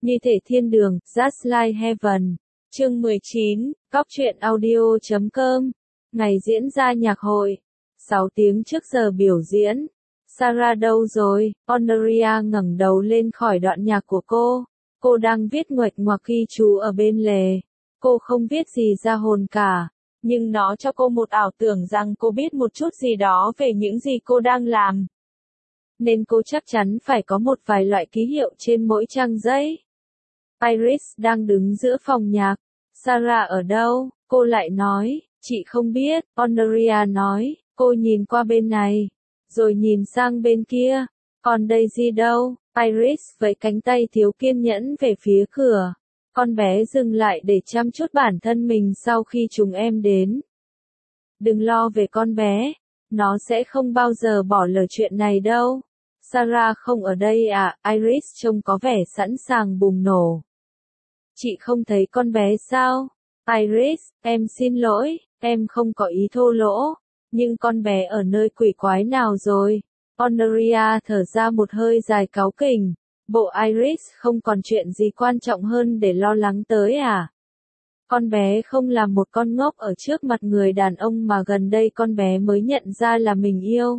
Như thể thiên đường, Just Like Heaven. Chương 19, Cóc truyện audio.com. Ngày diễn ra nhạc hội. 6 tiếng trước giờ biểu diễn. Sarah đâu rồi? Honoria ngẩng đầu lên khỏi đoạn nhạc của cô. Cô đang viết nguệch ngoạc ghi chú ở bên lề. Cô không viết gì ra hồn cả. Nhưng nó cho cô một ảo tưởng rằng cô biết một chút gì đó về những gì cô đang làm. Nên cô chắc chắn phải có một vài loại ký hiệu trên mỗi trang giấy. Iris đang đứng giữa phòng nhạc. Sarah ở đâu? Cô lại nói, chị không biết. Honoria nói, cô nhìn qua bên này. Rồi nhìn sang bên kia. Còn Daisy đâu? Iris với cánh tay thiếu kiên nhẫn về phía cửa. Con bé dừng lại để chăm chút bản thân mình sau khi chúng em đến. Đừng lo về con bé. Nó sẽ không bao giờ bỏ lỡ chuyện này đâu. Sarah không ở đây à? Iris trông có vẻ sẵn sàng bùng nổ. Chị không thấy con bé sao? Iris, em xin lỗi, em không có ý thô lỗ. Nhưng con bé ở nơi quỷ quái nào rồi? Honoria thở ra một hơi dài cáu kỉnh. Bộ Iris không còn chuyện gì quan trọng hơn để lo lắng tới à? Con bé không là một con ngốc ở trước mặt người đàn ông mà gần đây con bé mới nhận ra là mình yêu.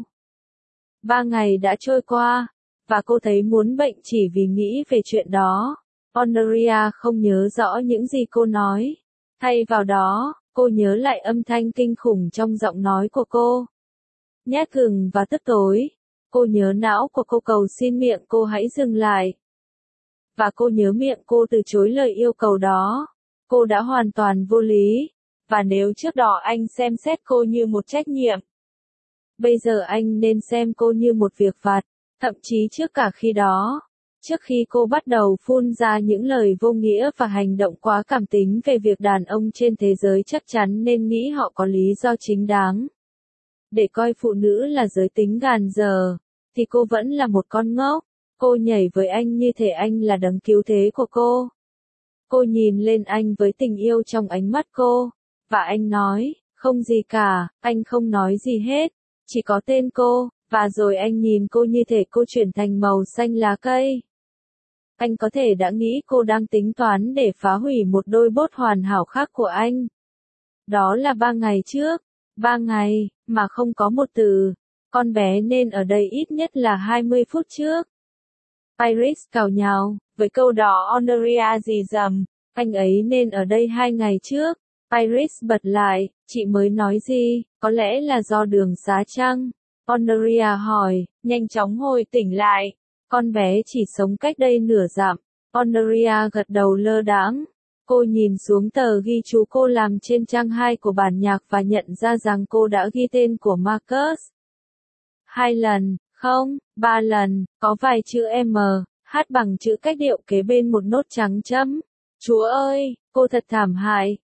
3 ngày đã trôi qua, và cô thấy muốn bệnh chỉ vì nghĩ về chuyện đó. Honoria không nhớ rõ những gì cô nói. Thay vào đó, cô nhớ lại âm thanh kinh khủng trong giọng nói của cô. Nhát gừng và tức tối. Cô nhớ não của cô cầu xin miệng cô hãy dừng lại. Và cô nhớ miệng cô từ chối lời yêu cầu đó. Cô đã hoàn toàn vô lý. Và nếu trước đó anh xem xét cô như một trách nhiệm, bây giờ anh nên xem cô như một việc vặt. Thậm chí trước cả khi đó. Trước khi cô bắt đầu phun ra những lời vô nghĩa và hành động quá cảm tính về việc đàn ông trên thế giới chắc chắn nên nghĩ họ có lý do chính đáng để coi phụ nữ là giới tính gàn giờ, thì cô vẫn là một con ngốc. Cô nhảy với anh như thể anh là đấng cứu thế của cô. Cô nhìn lên anh với tình yêu trong ánh mắt cô. Và anh nói, không gì cả, anh không nói gì hết, chỉ có tên cô. Và rồi anh nhìn cô như thể cô chuyển thành màu xanh lá cây. Anh có thể đã nghĩ cô đang tính toán để phá hủy một đôi bốt hoàn hảo khác của anh. Đó là 3 ngày trước. 3 ngày, mà không có một từ. Con bé nên ở đây ít nhất là 20 phút trước. Iris cào nhào, với câu đó Honoria rì rầm. Anh ấy nên ở đây 2 ngày trước. Iris bật lại, chị mới nói gì, có lẽ là do đường xá chăng? Honoria hỏi, nhanh chóng hồi tỉnh lại. Con bé chỉ sống cách đây nửa dặm. Honoria gật đầu lơ đãng. Cô nhìn xuống tờ ghi chú cô làm trên trang 2 của bản nhạc và nhận ra rằng cô đã ghi tên của Marcus 2 lần, không, 3 lần, có vài chữ M, hát bằng chữ cách điệu kế bên một nốt trắng chấm. Chúa ơi, cô thật thảm hại.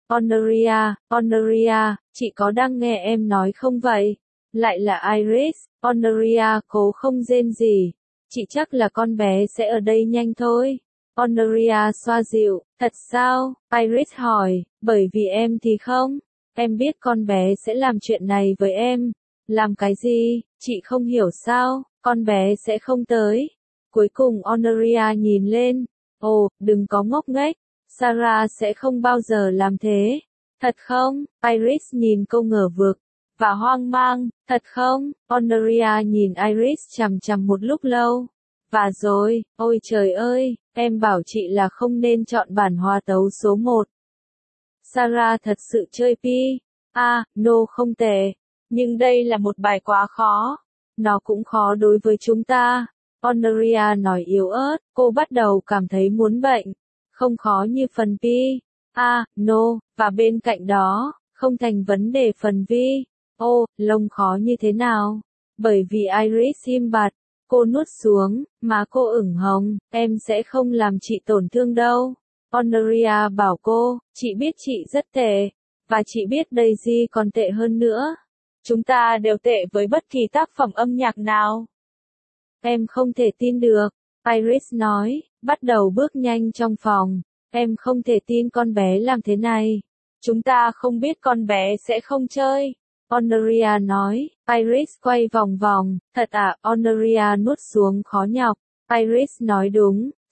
Honoria, chị có đang nghe em nói không vậy? Lại là Iris. Honoria cố không rên gì. Chị chắc là con bé sẽ ở đây nhanh thôi. Honoria xoa dịu, thật sao? Iris hỏi, bởi vì em thì không. Em biết con bé sẽ làm chuyện này với em. Làm cái gì? Chị không hiểu sao, con bé sẽ không tới. Cuối cùng Honoria nhìn lên. Ồ, đừng có ngốc nghếch. Sarah sẽ không bao giờ làm thế. Thật không? Iris nhìn cô ngờ vực và hoang mang. Thật không? Honoria nhìn Iris chằm chằm một lúc lâu. Và rồi, ôi trời ơi, em bảo chị là không nên chọn bản hòa tấu số 1. Sarah thật sự chơi pi. No không tệ. Nhưng đây là một bài quá khó. Nó cũng khó đối với chúng ta. Honoria nói yếu ớt, cô bắt đầu cảm thấy muốn bệnh. Không khó như phần pi. No, và bên cạnh đó, không thành vấn đề phần vi. Lông khó như thế nào? Bởi vì Iris im bặt, cô nuốt xuống, má cô ửng hồng, em sẽ không làm chị tổn thương đâu. Honoria bảo cô, chị biết chị rất tệ, và chị biết Daisy còn tệ hơn nữa. Chúng ta đều tệ với bất kỳ tác phẩm âm nhạc nào. Em không thể tin được, Iris nói, bắt đầu bước nhanh trong phòng. Em không thể tin con bé làm thế này. Chúng ta không biết con bé sẽ không chơi. Honoria nói. Iris quay vòng vòng. Thật à? Honoria nuốt xuống khó nhọc. Iris nói đúng.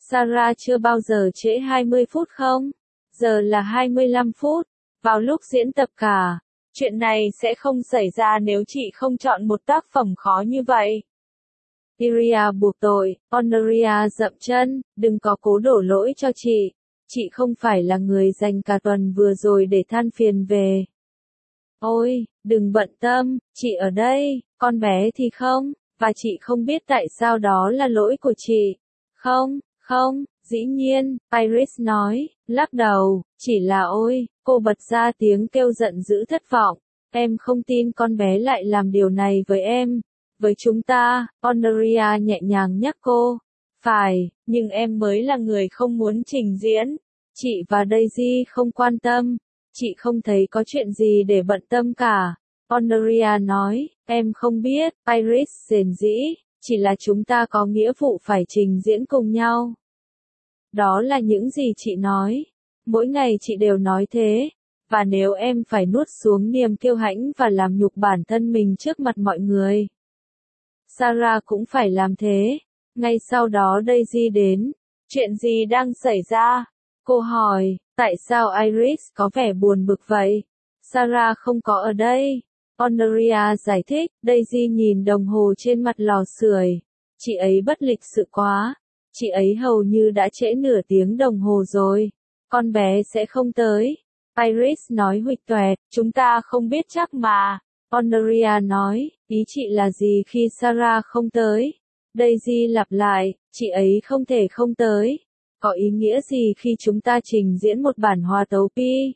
Sarah chưa bao giờ trễ 20 phút không? Giờ là 25 phút, vào lúc diễn tập cả. Chuyện này sẽ không xảy ra nếu chị không chọn một tác phẩm khó như vậy. Iria buộc tội, Honoria dậm chân, đừng có cố đổ lỗi cho chị. Chị không phải là người dành cả tuần vừa rồi để than phiền về. Ôi, đừng bận tâm, chị ở đây, con bé thì không, và chị không biết tại sao đó là lỗi của chị. Không, dĩ nhiên, Iris nói, lắc đầu, chỉ là ôi, cô bật ra tiếng kêu giận dữ thất vọng. Em không tin con bé lại làm điều này với em. Với chúng ta, Honoria nhẹ nhàng nhắc cô. Phải, nhưng em mới là người không muốn trình diễn. Chị và Daisy không quan tâm. Chị không thấy có chuyện gì để bận tâm cả. Honoria nói, em không biết, Iris rền rĩ, chỉ là chúng ta có nghĩa vụ phải trình diễn cùng nhau. Đó là những gì chị nói. Mỗi ngày chị đều nói thế. Và nếu em phải nuốt xuống niềm kiêu hãnh và làm nhục bản thân mình trước mặt mọi người, Sarah cũng phải làm thế. Ngay sau đó Daisy đến. Chuyện gì đang xảy ra? Cô hỏi, tại sao Iris có vẻ buồn bực vậy? Sarah không có ở đây. Honoria giải thích, Daisy nhìn đồng hồ trên mặt lò sưởi. Chị ấy bất lịch sự quá. Chị ấy hầu như đã trễ nửa tiếng đồng hồ rồi. Con bé sẽ không tới. Iris nói huỵch toẹt, chúng ta không biết chắc mà. Honoria nói, ý chị là gì khi Sarah không tới? Daisy lặp lại, chị ấy không thể không tới. Có ý nghĩa gì khi chúng ta trình diễn một bản hòa tấu pi?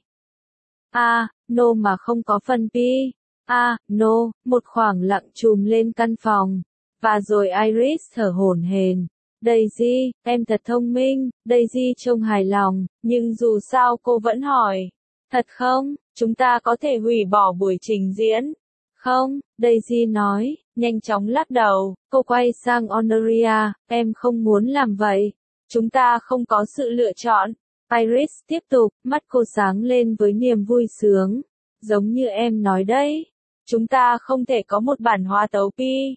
No mà không có phần pi. No, một khoảng lặng trùm lên căn phòng. Và rồi Iris thở hổn hển. Daisy, em thật thông minh. Daisy trông hài lòng, nhưng dù sao cô vẫn hỏi. Thật không, chúng ta có thể hủy bỏ buổi trình diễn. Không, Daisy nói, nhanh chóng lắc đầu. Cô quay sang Honoria, em không muốn làm vậy. Chúng ta không có sự lựa chọn. Iris tiếp tục, mắt cô sáng lên với niềm vui sướng. Giống như em nói đấy. Chúng ta không thể có một bản hòa tấu pi.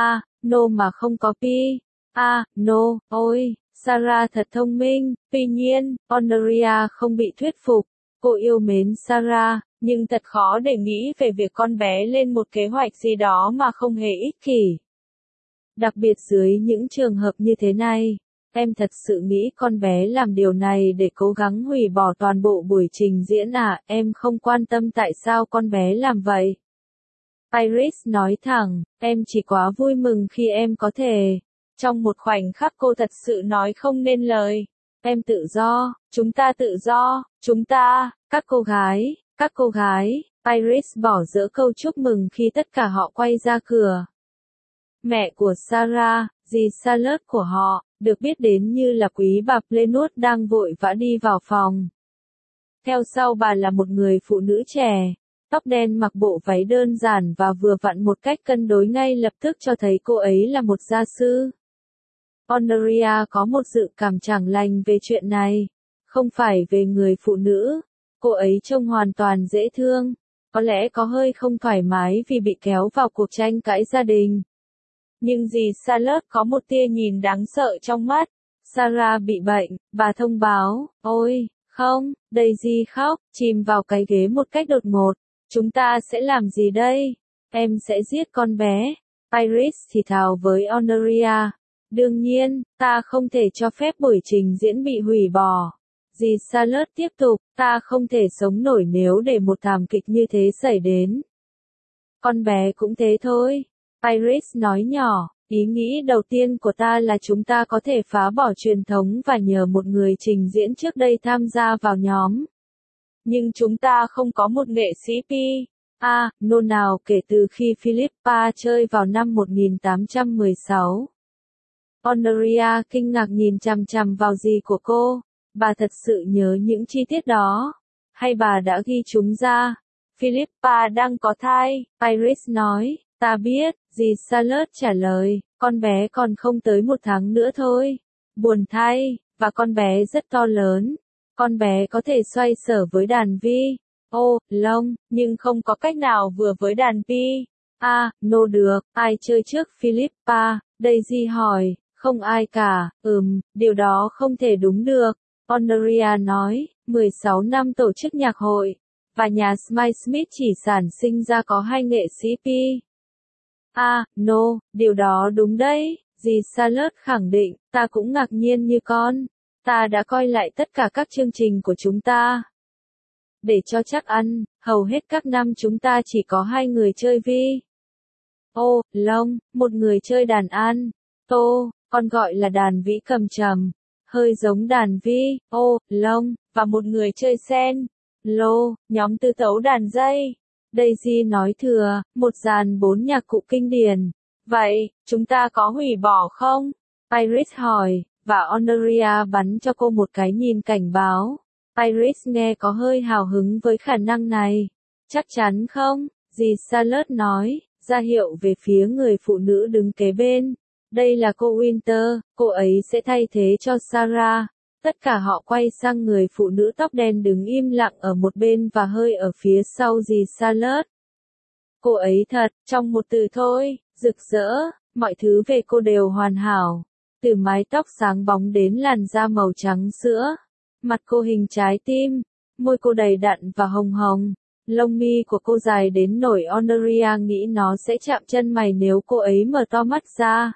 No mà không có pi. No, ôi, Sarah thật thông minh. Tuy nhiên, Honoria không bị thuyết phục. Cô yêu mến Sarah, nhưng thật khó để nghĩ về việc con bé lên một kế hoạch gì đó mà không hề ích kỷ. Đặc biệt dưới những trường hợp như thế này, em thật sự nghĩ con bé làm điều này để cố gắng hủy bỏ toàn bộ buổi trình diễn à? Em không quan tâm tại sao con bé làm vậy. Iris nói thẳng, em chỉ quá vui mừng khi em có thể. Trong một khoảnh khắc cô thật sự nói không nên lời. Em tự do, chúng ta tự do, chúng ta, các cô gái, Iris bỏ dỡ câu chúc mừng khi tất cả họ quay ra cửa. Mẹ của Sarah, dì Charlotte của họ, được biết đến như là quý bà Plenwood đang vội vã đi vào phòng. Theo sau bà là một người phụ nữ trẻ, tóc đen mặc bộ váy đơn giản và vừa vặn một cách cân đối ngay lập tức cho thấy cô ấy là một gia sư. Honoria có một dự cảm chẳng lành về chuyện này. Không phải về người phụ nữ. Cô ấy trông hoàn toàn dễ thương. Có lẽ có hơi không thoải mái vì bị kéo vào cuộc tranh cãi gia đình. Nhưng dì Charlotte có một tia nhìn đáng sợ trong mắt. Sarah bị bệnh, bà thông báo. Ôi, không, Daisy khóc, chìm vào cái ghế một cách đột ngột. Chúng ta sẽ làm gì đây? Em sẽ giết con bé. Iris thì thào với Honoria. Đương nhiên, ta không thể cho phép buổi trình diễn bị hủy bỏ. Dì Charlotte tiếp tục, ta không thể sống nổi nếu để một thảm kịch như thế xảy đến. Con bé cũng thế thôi. Iris nói nhỏ, ý nghĩ đầu tiên của ta là chúng ta có thể phá bỏ truyền thống và nhờ một người trình diễn trước đây tham gia vào nhóm. Nhưng chúng ta không có một nghệ sĩ no nào kể từ khi Philippa chơi vào năm 1816. Honoria kinh ngạc nhìn chằm chằm vào dì của cô. Bà thật sự nhớ những chi tiết đó. Hay bà đã ghi chúng ra? Philippa đang có thai, Iris nói. Ta biết, dì Charlotte trả lời. Con bé còn không tới 1 tháng nữa thôi. Buồn thay, và con bé rất to lớn. Con bé có thể xoay sở với đàn vi. Lông, nhưng không có cách nào vừa với đàn pi. No được, ai chơi trước Philippa? Daisy hỏi. Không ai cả, điều đó không thể đúng được. Honoria nói, 16 năm tổ chức nhạc hội, và nhà Smile Smith chỉ sản sinh ra có 2 nghệ sĩ P. No, điều đó đúng đấy, dì Charlotte khẳng định, ta cũng ngạc nhiên như con. Ta đã coi lại tất cả các chương trình của chúng ta. Để cho chắc ăn, hầu hết các năm chúng ta chỉ có 2 người chơi vi. Long, một người chơi đàn an. Tô, con gọi là đàn vĩ cầm trầm, hơi giống đàn vi. Long, và một người chơi sen. Lô, nhóm tư tấu đàn dây. Daisy nói thừa, một dàn 4 nhạc cụ kinh điển. Vậy, chúng ta có hủy bỏ không? Iris hỏi, và Honoria bắn cho cô một cái nhìn cảnh báo. Iris nghe có hơi hào hứng với khả năng này. Chắc chắn không? Dì Charlotte nói, ra hiệu về phía người phụ nữ đứng kế bên. Đây là cô Winter, cô ấy sẽ thay thế cho Sarah. Tất cả họ quay sang người phụ nữ tóc đen đứng im lặng ở một bên và hơi ở phía sau dì Charlotte. Cô ấy thật, trong một từ thôi, rực rỡ, mọi thứ về cô đều hoàn hảo. Từ mái tóc sáng bóng đến làn da màu trắng sữa. Mặt cô hình trái tim, môi cô đầy đặn và hồng hồng. Lông mi của cô dài đến nỗi Honoria nghĩ nó sẽ chạm chân mày nếu cô ấy mở to mắt ra.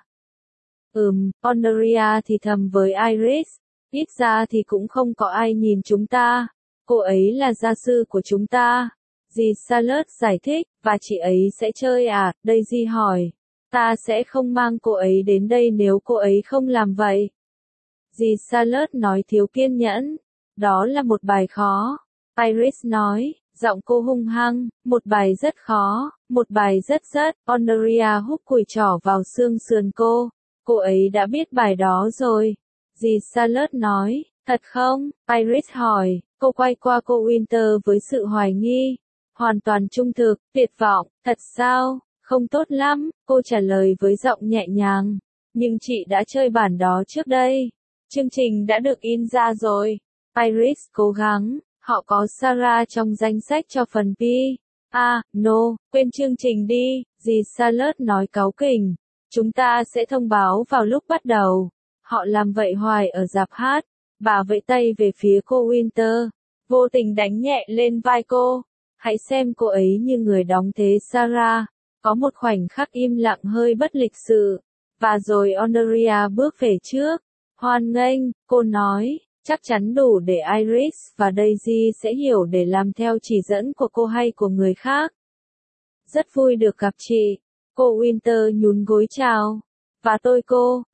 Honoria thì thầm với Iris, ít ra thì cũng không có ai nhìn chúng ta. Cô ấy là gia sư của chúng ta. Dì Charlotte giải thích, và chị ấy sẽ chơi à? Daisy hỏi. Ta sẽ không mang cô ấy đến đây nếu cô ấy không làm vậy. Dì Charlotte nói thiếu kiên nhẫn. Đó là một bài khó. Iris nói, giọng cô hung hăng, một bài rất khó, một bài rất. Honoria húc cùi trỏ vào xương sườn cô. Cô ấy đã biết bài đó rồi. Dì Charlotte nói, thật không? Iris hỏi, cô quay qua cô Winter với sự hoài nghi. Hoàn toàn trung thực, tuyệt vọng, thật sao? Không tốt lắm, cô trả lời với giọng nhẹ nhàng. Nhưng chị đã chơi bản đó trước đây. Chương trình đã được in ra rồi. Iris cố gắng, họ có Sarah trong danh sách cho phần P. No, quên chương trình đi, dì Charlotte nói cáu kỉnh. Chúng ta sẽ thông báo vào lúc bắt đầu. Họ làm vậy hoài ở rạp hát. Bà vẫy tay về phía cô Winter, vô tình đánh nhẹ lên vai cô. Hãy xem cô ấy như người đóng thế Sarah. Có một khoảnh khắc im lặng hơi bất lịch sự. Và rồi Honoria bước về trước. Hoan nghênh, cô nói, chắc chắn đủ để Iris và Daisy sẽ hiểu để làm theo chỉ dẫn của cô hay của người khác. Rất vui được gặp chị. Cô Winter nhún gối chào. Và tôi cô,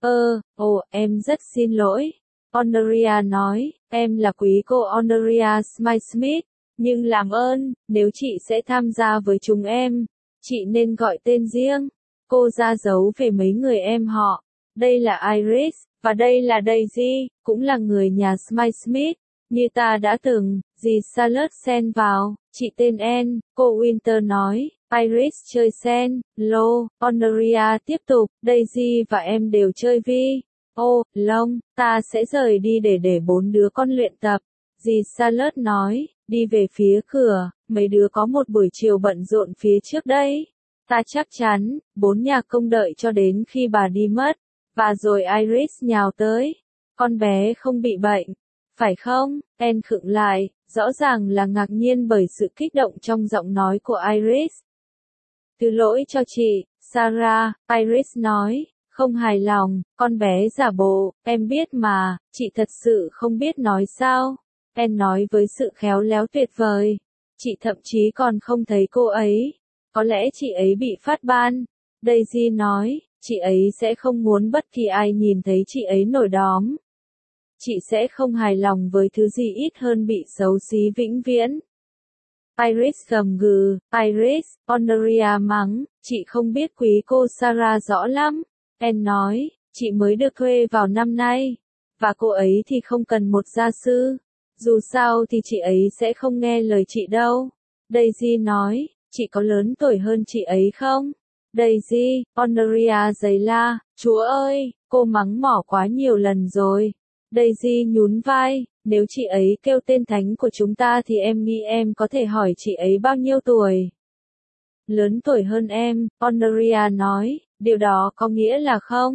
em rất xin lỗi. Honoria nói, em là quý cô Honoria Smile Smith. Nhưng làm ơn, nếu chị sẽ tham gia với chúng em, chị nên gọi tên riêng. Cô ra dấu về mấy người em họ. Đây là Iris, và đây là Daisy, cũng là người nhà Smile Smith. Như ta đã từng, dì Charlotte xen vào, chị tên Anne, cô Winter nói, Iris chơi sen, Lo, Honoria tiếp tục, Daisy và em đều chơi vi. Long, ta sẽ rời đi để 4 đứa con luyện tập. Dì Charlotte nói, đi về phía cửa, mấy đứa có một buổi chiều bận rộn phía trước đấy. Ta chắc chắn, 4 nhà công đợi cho đến khi bà đi mất. Và rồi Iris nhào tới. Con bé không bị bệnh, phải không? Anne khựng lại, rõ ràng là ngạc nhiên bởi sự kích động trong giọng nói của Iris. Thứ lỗi cho chị, Sarah, Iris nói, không hài lòng, con bé giả bộ, em biết mà, chị thật sự không biết nói sao. Anne nói với sự khéo léo tuyệt vời. Chị thậm chí còn không thấy cô ấy. Có lẽ chị ấy bị phát ban. Daisy nói, chị ấy sẽ không muốn bất kỳ ai nhìn thấy chị ấy nổi đóm. Chị sẽ không hài lòng với thứ gì ít hơn bị xấu xí vĩnh viễn. Iris gầm gừ, Iris, Honoria mắng, chị không biết quý cô Sarah rõ lắm. Anne nói, chị mới được thuê vào năm nay. Và cô ấy thì không cần một gia sư. Dù sao thì chị ấy sẽ không nghe lời chị đâu. Daisy nói, chị có lớn tuổi hơn chị ấy không? Daisy, Honoria giấy la, Chúa ơi, cô mắng mỏ quá nhiều lần rồi. Daisy nhún vai, nếu chị ấy kêu tên thánh của chúng ta thì em nghĩ em có thể hỏi chị ấy bao nhiêu tuổi. Lớn tuổi hơn em, Honoria nói, điều đó có nghĩa là không?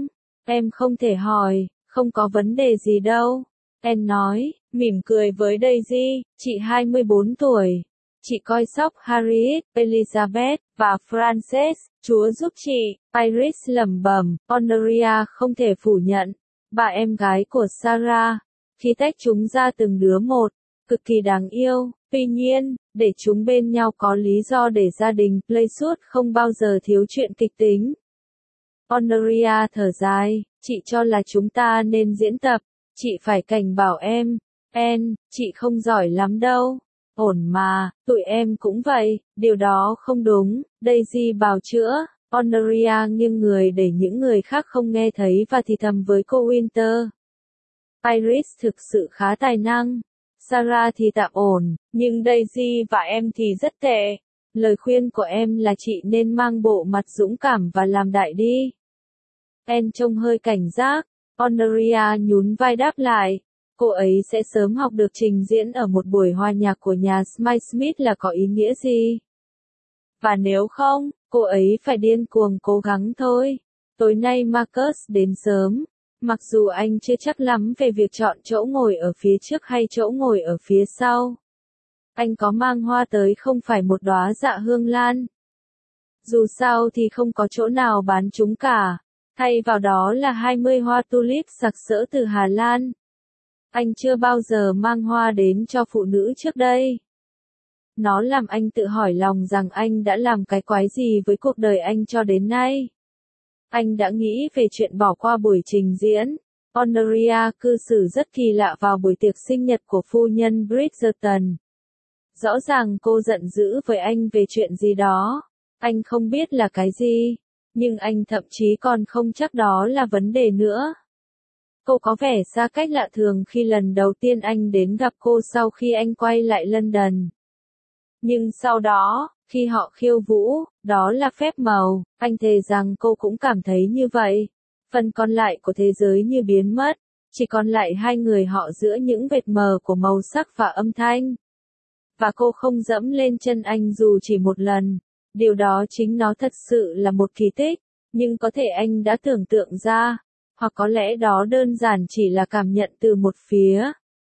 Em không thể hỏi, không có vấn đề gì đâu. Anne nói, mỉm cười với Daisy, chị 24 tuổi. Chị coi sóc Harriet, Elizabeth, và Frances, Chúa giúp chị. Iris lẩm bẩm, Honoria không thể phủ nhận. Bà em gái của Sarah, khi tách chúng ra từng đứa một, cực kỳ đáng yêu. Tuy nhiên, để chúng bên nhau có lý do để gia đình Playsuit không bao giờ thiếu chuyện kịch tính. Honoria thở dài, chị cho là chúng ta nên diễn tập. Chị phải cảnh bảo em. Anne, chị không giỏi lắm đâu. Ổn mà, tụi em cũng vậy, điều đó không đúng. Daisy bào chữa. Honoria nghiêng người để những người khác không nghe thấy và thì thầm với cô Winter. Iris thực sự khá tài năng. Sarah thì tạm ổn, nhưng Daisy và em thì rất tệ. Lời khuyên của em là chị nên mang bộ mặt dũng cảm và làm đại đi. Anne trông hơi cảnh giác. Honoria nhún vai đáp lại. Cô ấy sẽ sớm học được trình diễn ở một buổi hòa nhạc của nhà Smith là có ý nghĩa gì. Và nếu không, cô ấy phải điên cuồng cố gắng thôi. Tối nay Marcus đến sớm. Mặc dù anh chưa chắc lắm về việc chọn chỗ ngồi ở phía trước hay chỗ ngồi ở phía sau. Anh có mang hoa tới không phải một đóa dạ hương lan. Dù sao thì không có chỗ nào bán chúng cả. Thay vào đó là 20 hoa tulip sặc sỡ từ Hà Lan. Anh chưa bao giờ mang hoa đến cho phụ nữ trước đây. Nó làm anh tự hỏi lòng rằng anh đã làm cái quái gì với cuộc đời anh cho đến nay. Anh đã nghĩ về chuyện bỏ qua buổi trình diễn. Honoria cư xử rất kỳ lạ vào buổi tiệc sinh nhật của phu nhân Bridgerton. Rõ ràng cô giận dữ với anh về chuyện gì đó. Anh không biết là cái gì. Nhưng anh thậm chí còn không chắc đó là vấn đề nữa. Cô có vẻ xa cách lạ thường khi lần đầu tiên anh đến gặp cô sau khi anh quay lại London. Nhưng sau đó, khi họ khiêu vũ, đó là phép màu, anh thề rằng cô cũng cảm thấy như vậy. Phần còn lại của thế giới như biến mất, chỉ còn lại hai người họ giữa những vệt mờ của màu sắc và âm thanh. Và cô không dẫm lên chân anh dù chỉ một lần. Điều đó chính nó thật sự là một kỳ tích, nhưng có thể anh đã tưởng tượng ra, hoặc có lẽ đó đơn giản chỉ là cảm nhận từ một phía.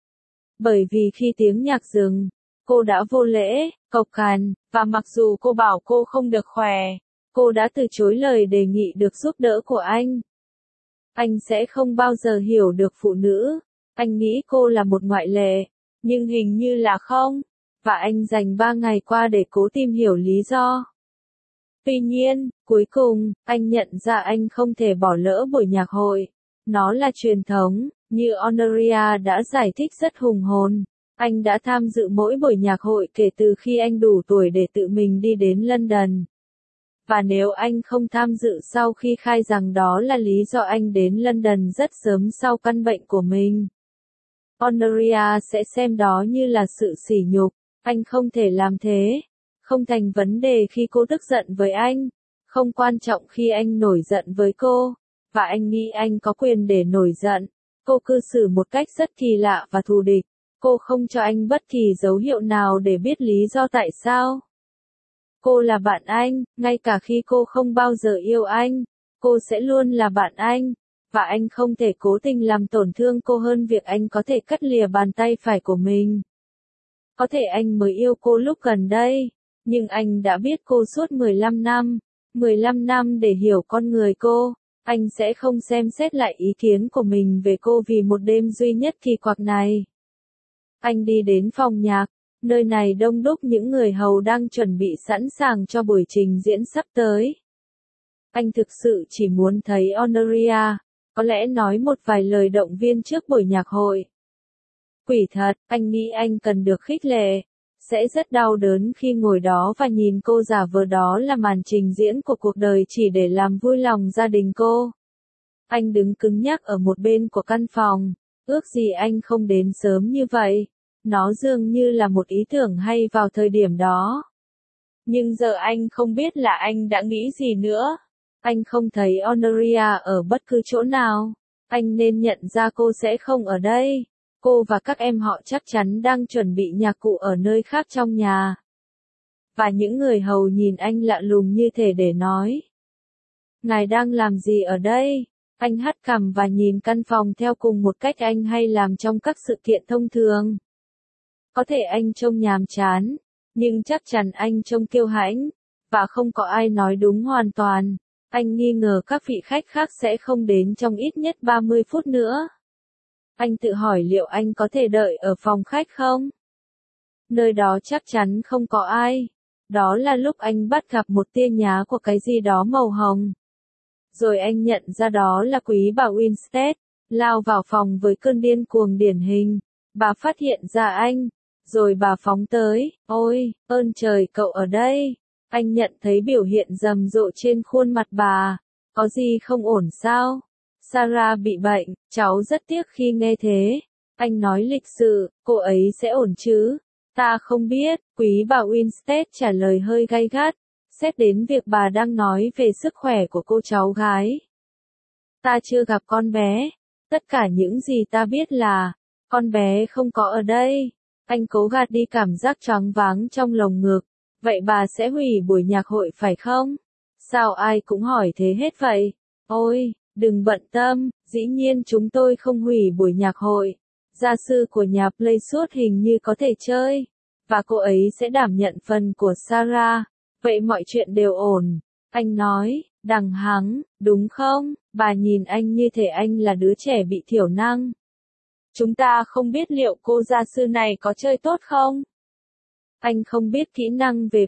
Bởi vì khi tiếng nhạc dừng, cô đã vô lễ, cộc cằn, và mặc dù cô bảo cô không được khỏe, cô đã từ chối lời đề nghị được giúp đỡ của anh. Anh sẽ không bao giờ hiểu được phụ nữ, anh nghĩ cô là một ngoại lệ, nhưng hình như là không, và anh dành 3 ngày qua để cố tìm hiểu lý do. Tuy nhiên, cuối cùng, anh nhận ra anh không thể bỏ lỡ buổi nhạc hội. Nó là truyền thống, như Honoria đã giải thích rất hùng hồn. Anh đã tham dự mỗi buổi nhạc hội kể từ khi anh đủ tuổi để tự mình đi đến London. Và nếu anh không tham dự sau khi khai rằng đó là lý do anh đến London rất sớm sau căn bệnh của mình, Honoria sẽ xem đó như là sự sỉ nhục. Anh không thể làm thế. Không thành vấn đề khi cô tức giận với anh. Không quan trọng khi anh nổi giận với cô. Và anh nghĩ anh có quyền để nổi giận. Cô cư xử một cách rất kỳ lạ và thù địch. Cô không cho anh bất kỳ dấu hiệu nào để biết lý do tại sao. Cô là bạn anh, ngay cả khi cô không bao giờ yêu anh. Cô sẽ luôn là bạn anh. Và anh không thể cố tình làm tổn thương cô hơn việc anh có thể cắt lìa bàn tay phải của mình. Có thể anh mới yêu cô lúc gần đây. Nhưng anh đã biết cô suốt 15 năm. 15 năm để hiểu con người cô. Anh sẽ không xem xét lại ý kiến của mình về cô vì một đêm duy nhất kỳ quặc này. Anh đi đến phòng nhạc. Nơi này đông đúc những người hầu đang chuẩn bị sẵn sàng cho buổi trình diễn sắp tới. Anh thực sự chỉ muốn thấy Honoria. Có lẽ nói một vài lời động viên trước buổi nhạc hội. Quỷ thật, anh nghĩ anh cần được khích lệ. Sẽ rất đau đớn khi ngồi đó và nhìn cô giả vờ đó là màn trình diễn của cuộc đời chỉ để làm vui lòng gia đình cô. Anh đứng cứng nhắc ở một bên của căn phòng. Ước gì anh không đến sớm như vậy. Nó dường như là một ý tưởng hay vào thời điểm đó. Nhưng giờ anh không biết là anh đã nghĩ gì nữa. Anh không thấy Honoria ở bất cứ chỗ nào. Anh nên nhận ra cô sẽ không ở đây. Cô và các em họ chắc chắn đang chuẩn bị nhạc cụ ở nơi khác trong nhà. Và những người hầu nhìn anh lạ lùng như thể để nói. Ngài đang làm gì ở đây? Anh hất cằm và nhìn căn phòng theo cùng một cách anh hay làm trong các sự kiện thông thường. Có thể anh trông nhàm chán, nhưng chắc chắn anh trông kiêu hãnh, và không có ai nói đúng hoàn toàn. Anh nghi ngờ các vị khách khác sẽ không đến trong ít nhất 30 phút nữa. Anh tự hỏi liệu anh có thể đợi ở phòng khách không? Nơi đó chắc chắn không có ai. Đó là lúc anh bắt gặp một tia nhá của cái gì đó màu hồng. Rồi anh nhận ra đó là quý bà Winstead, lao vào phòng với cơn điên cuồng điển hình. Bà phát hiện ra anh, rồi bà phóng tới. Ôi, ơn trời cậu ở đây. Anh nhận thấy biểu hiện rầm rộ trên khuôn mặt bà. Có gì không ổn sao? Sarah bị bệnh, cháu rất tiếc khi nghe thế. Anh nói lịch sự, cô ấy sẽ ổn chứ? Ta không biết, quý bà Winstead trả lời hơi gay gắt. Xét đến việc bà đang nói về sức khỏe của cô cháu gái. Ta chưa gặp con bé. Tất cả những gì ta biết là, con bé không có ở đây. Anh cố gạt đi cảm giác choáng váng trong lồng ngực. Vậy bà sẽ hủy buổi nhạc hội phải không? Sao ai cũng hỏi thế hết vậy? Ôi, đừng bận tâm, dĩ nhiên chúng tôi không hủy buổi nhạc hội. Gia sư của nhà Playsuit hình như có thể chơi. Và cô ấy sẽ đảm nhận phần của Sarah. Vậy mọi chuyện đều ổn. Anh nói, đằng hắng, đúng không? Bà nhìn anh như thể anh là đứa trẻ bị thiểu năng. Chúng ta không biết liệu cô gia sư này có chơi tốt không? Anh không biết kỹ năng về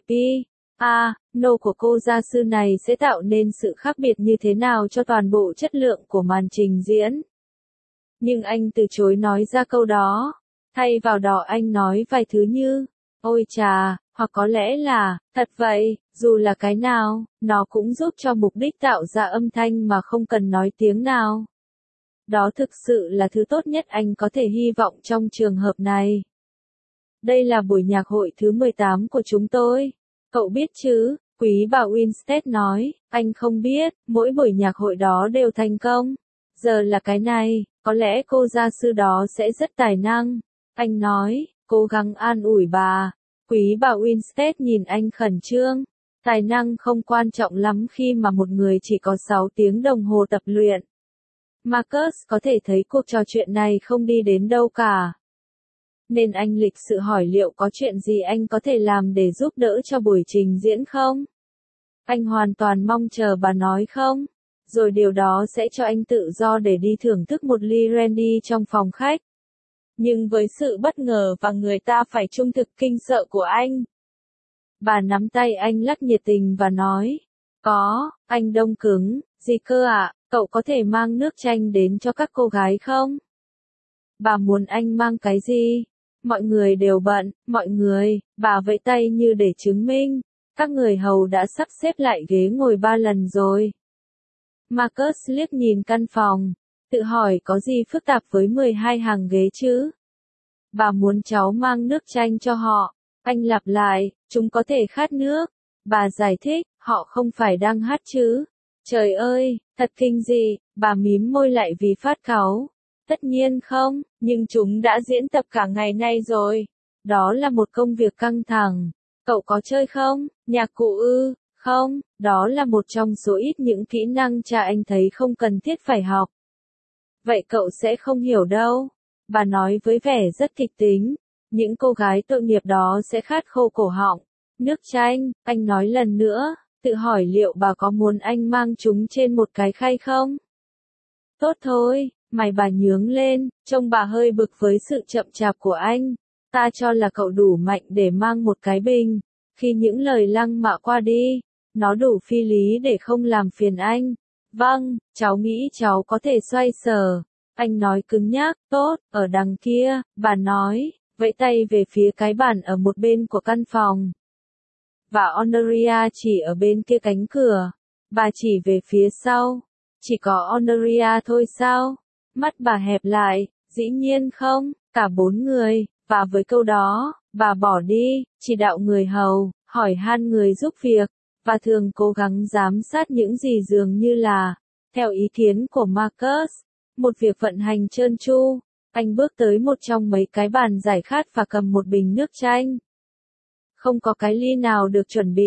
piano của cô gia sư này sẽ tạo nên sự khác biệt như thế nào cho toàn bộ chất lượng của màn trình diễn. Nhưng anh từ chối nói ra câu đó. Thay vào đó anh nói vài thứ như, ôi chà, hoặc có lẽ là, thật vậy, dù là cái nào, nó cũng giúp cho mục đích tạo ra âm thanh mà không cần nói tiếng nào. Đó thực sự là thứ tốt nhất anh có thể hy vọng trong trường hợp này. Đây là buổi nhạc hội thứ 18 của chúng tôi. Cậu biết chứ, quý bà Winstead nói, anh không biết, mỗi buổi nhạc hội đó đều thành công. Giờ là cái này, có lẽ cô gia sư đó sẽ rất tài năng. Anh nói, cố gắng an ủi bà. Quý bà Winstead nhìn anh khẩn trương. Tài năng không quan trọng lắm khi mà một người chỉ có 6 tiếng đồng hồ tập luyện. Marcus có thể thấy cuộc trò chuyện này không đi đến đâu cả. Nên anh lịch sự hỏi liệu có chuyện gì anh có thể làm để giúp đỡ cho buổi trình diễn không? Anh hoàn toàn mong chờ bà nói không. Rồi điều đó sẽ cho anh tự do để đi thưởng thức một ly brandy trong phòng khách. Nhưng với sự bất ngờ và người ta phải trung thực kinh sợ của anh. Bà nắm tay anh lắc nhiệt tình và nói. Có, anh đông cứng, gì cơ ạ, cậu có thể mang nước chanh đến cho các cô gái không? Bà muốn anh mang cái gì? Mọi người đều bận, mọi người, bà vẫy tay như để chứng minh. Các người hầu đã sắp xếp lại ghế ngồi 3 lần rồi. Marcus liếc nhìn căn phòng, tự hỏi có gì phức tạp với 12 hàng ghế chứ? Bà muốn cháu mang nước chanh cho họ. Anh lặp lại, chúng có thể khát nước. Bà giải thích, họ không phải đang hát chứ. Trời ơi, thật kinh dị, bà mím môi lại vì phát cáu. Tất nhiên không, nhưng chúng đã diễn tập cả ngày nay rồi. Đó là một công việc căng thẳng. Cậu có chơi không? Nhạc cụ ư? Không, đó là một trong số ít những kỹ năng cha anh thấy không cần thiết phải học. Vậy cậu sẽ không hiểu đâu. Bà nói với vẻ rất kịch tính. Những cô gái tội nghiệp đó sẽ khát khô cổ họng. Nước chanh, anh nói lần nữa, tự hỏi liệu bà có muốn anh mang chúng trên một cái khay không? Tốt thôi, mày bà nhướng lên, trông bà hơi bực với sự chậm chạp của anh. Ta cho là cậu đủ mạnh để mang một cái bình. Khi những lời lăng mạ qua đi, nó đủ phi lý để không làm phiền anh. Vâng, cháu nghĩ cháu có thể xoay sở. Anh nói cứng nhắc, tốt, ở đằng kia, bà nói, vẫy tay về phía cái bàn ở một bên của căn phòng. Và Honoria chỉ ở bên kia cánh cửa. Bà chỉ về phía sau. Chỉ có Honoria thôi sao? Mắt bà hẹp lại, dĩ nhiên không, cả 4 người, và với câu đó, bà bỏ đi, chỉ đạo người hầu, hỏi han người giúp việc, và thường cố gắng giám sát những gì dường như là, theo ý kiến của Marcus, một việc vận hành trơn tru. Anh bước tới một trong mấy cái bàn giải khát và cầm một bình nước chanh. Không có cái ly nào được chuẩn bị.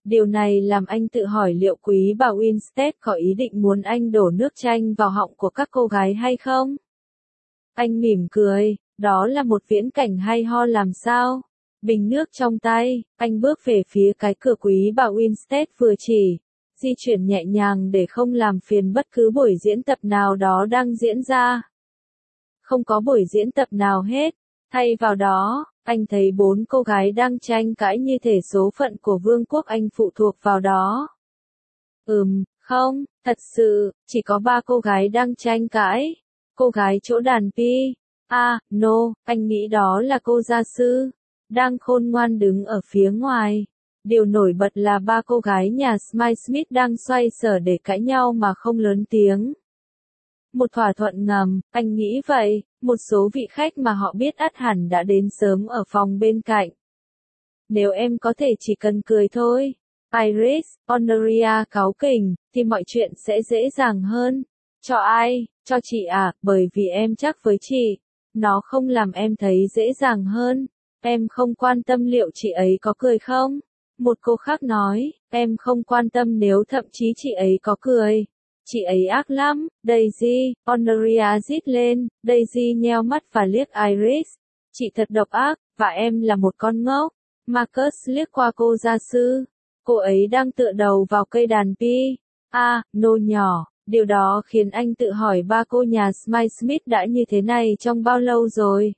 Điều này làm anh tự hỏi liệu quý bà Winstead có ý định muốn anh đổ nước chanh vào họng của các cô gái hay không? Anh mỉm cười, đó là một viễn cảnh hay ho làm sao? Bình nước trong tay, anh bước về phía cái cửa quý bà Winstead vừa chỉ, di chuyển nhẹ nhàng để không làm phiền bất cứ buổi diễn tập nào đó đang diễn ra. Không có buổi diễn tập nào hết, thay vào đó, anh thấy 4 cô gái đang tranh cãi như thể số phận của vương quốc Anh phụ thuộc vào đó. Không, thật sự, chỉ có 3 cô gái đang tranh cãi. Cô gái chỗ đàn pi. No, anh nghĩ đó là cô gia sư. Đang khôn ngoan đứng ở phía ngoài. Điều nổi bật là 3 cô gái nhà Smith đang xoay sở để cãi nhau mà không lớn tiếng. Một thỏa thuận ngầm, anh nghĩ vậy, một số vị khách mà họ biết ắt hẳn đã đến sớm ở phòng bên cạnh. Nếu em có thể chỉ cần cười thôi, Iris, Honoria cáu kỉnh, thì mọi chuyện sẽ dễ dàng hơn. Cho ai? Cho chị à, bởi vì em chắc với chị. Nó không làm em thấy dễ dàng hơn. Em không quan tâm liệu chị ấy có cười không? Một cô khác nói, em không quan tâm nếu thậm chí chị ấy có cười. Chị ấy ác lắm, Daisy, Honoria rít lên, Daisy nheo mắt và liếc Iris. Chị thật độc ác, và em là một con ngốc. Marcus liếc qua cô gia sư. Cô ấy đang tựa đầu vào cây đàn pi. No nhỏ, điều đó khiến anh tự hỏi 3 cô nhà Smith đã như thế này trong bao lâu rồi.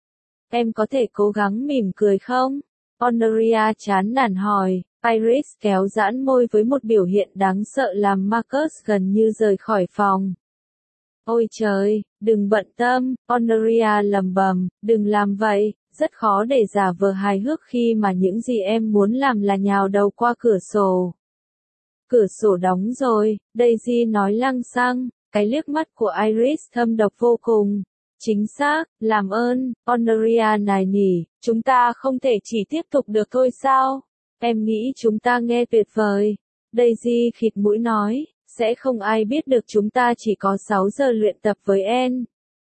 Em có thể cố gắng mỉm cười không? Honoria chán nản hỏi. Iris kéo giãn môi với một biểu hiện đáng sợ làm Marcus gần như rời khỏi phòng. Ôi trời, đừng bận tâm, Honoria lầm bầm, đừng làm vậy, rất khó để giả vờ hài hước khi mà những gì em muốn làm là nhào đầu qua cửa sổ. Cửa sổ đóng rồi, Daisy nói lăng xăng, cái liếc mắt của Iris thâm độc vô cùng. Chính xác, làm ơn, Honoria nài nỉ, chúng ta không thể chỉ tiếp tục được thôi sao? Em nghĩ chúng ta nghe tuyệt vời. Daisy khịt mũi nói, sẽ không ai biết được chúng ta chỉ có 6 giờ luyện tập với em.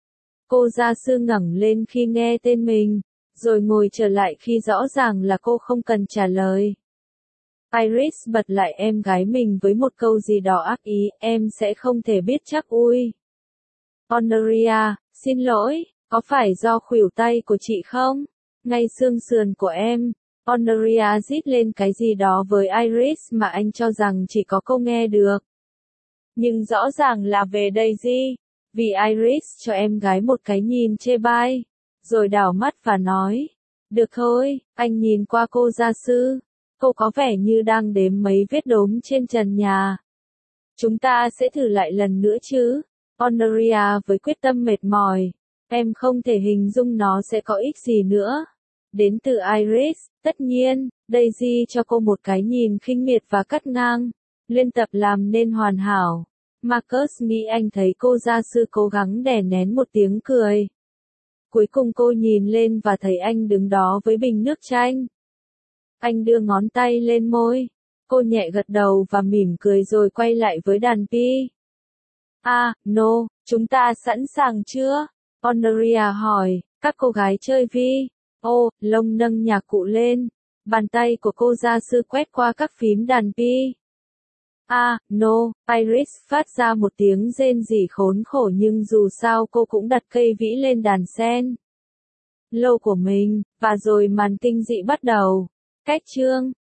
Cô gia sư ngẩng lên khi nghe tên mình, rồi ngồi trở lại khi rõ ràng là cô không cần trả lời. Iris bật lại em gái mình với một câu gì đó ác ý, em sẽ không thể biết chắc ui. Honoria, xin lỗi, có phải do khuỷu tay của chị không? Ngay xương sườn của em. Honoria rít lên cái gì đó với Iris mà anh cho rằng chỉ có cô nghe được. Nhưng rõ ràng là về Daisy, vì Iris cho em gái một cái nhìn chê bai, rồi đảo mắt và nói, được thôi, anh nhìn qua cô gia sư, cô có vẻ như đang đếm mấy vết đốm trên trần nhà. Chúng ta sẽ thử lại lần nữa chứ, Honoria với quyết tâm mệt mỏi, em không thể hình dung nó sẽ có ích gì nữa. Đến từ Iris, tất nhiên, Daisy cho cô một cái nhìn khinh miệt và cắt ngang. Liên tập làm nên hoàn hảo. Marcus nghĩ anh thấy cô gia sư cố gắng đè nén một tiếng cười. Cuối cùng cô nhìn lên và thấy anh đứng đó với bình nước chanh. Anh đưa ngón tay lên môi. Cô nhẹ gật đầu và mỉm cười rồi quay lại với đàn pi. No, chúng ta sẵn sàng chưa? Honoria hỏi, các cô gái chơi vi. Lông nâng nhạc cụ lên. Bàn tay của cô gia sư quét qua các phím đàn pi. No, Iris phát ra một tiếng rên rỉ khốn khổ nhưng dù sao cô cũng đặt cây vĩ lên đàn sen lô của mình, và rồi màn kinh dị bắt đầu. Cách chương